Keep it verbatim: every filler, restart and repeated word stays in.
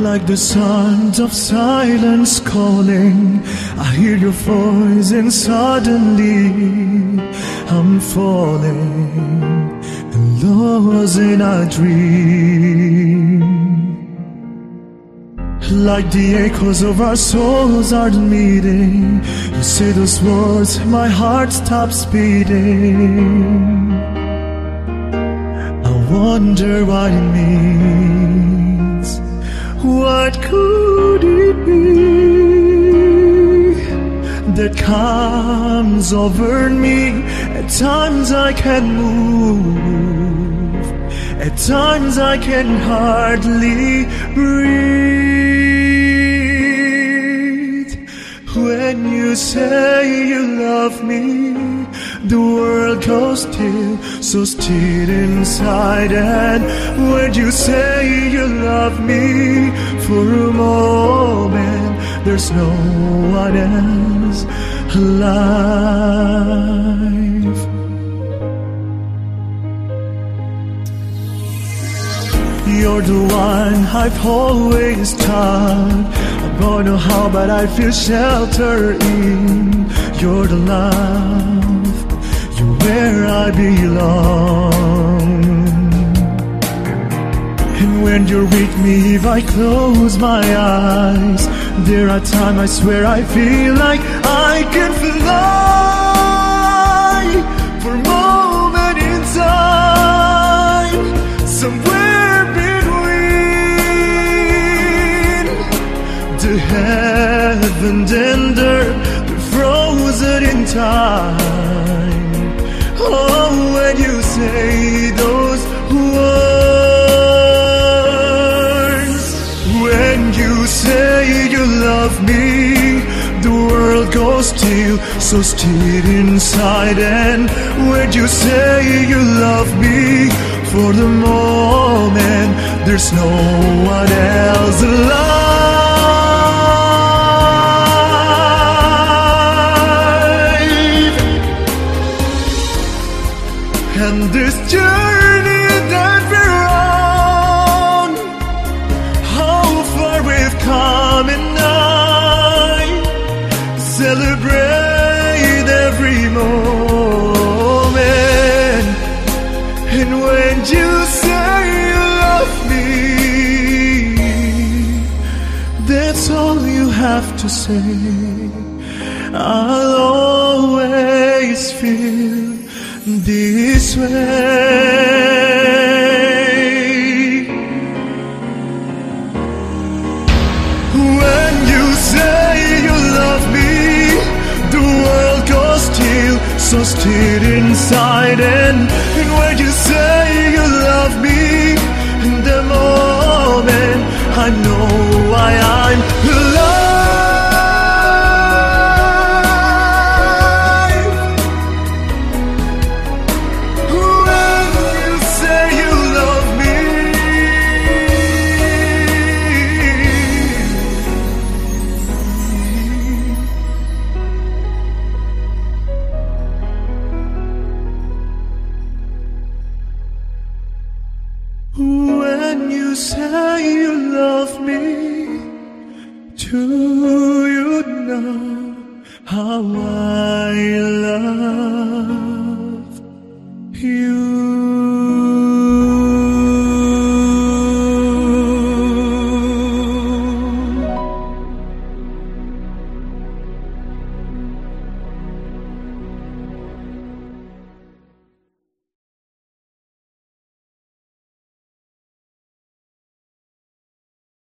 Like the sound of silence calling, I hear your voice and suddenly I'm falling and lost in a dream. Like the echoes of our souls are meeting, you say those words, my heart stops beating. I wonder what it means. What could it be that comes over me? At times I can move, at times I can hardly breathe. When you say you love me, the world goes still, so still inside. And when you say you love me, for a moment there's no one else alive. You're the one I've always thought. I don't know how, but I feel shelter in. You're the love, you're where I belong. And when you're with me, if I close my eyes, there are times I swear I feel like I can fly for a moment in time, somewhere between the heaven and earth, frozen in time. Oh, when you say those words, when you say you love me, the world goes still, so still inside. And when you say you love me, for the moment there's no one else alive. And this journey that we're on, how far we've come, and I celebrate every moment. And when you say you love me, that's all you have to say. I'll always feel this way. When you say you love me, the world goes still, so still inside. And, and when you say you love me, in the moment I know why I'm alive. When you say you love me, do you know how I love you?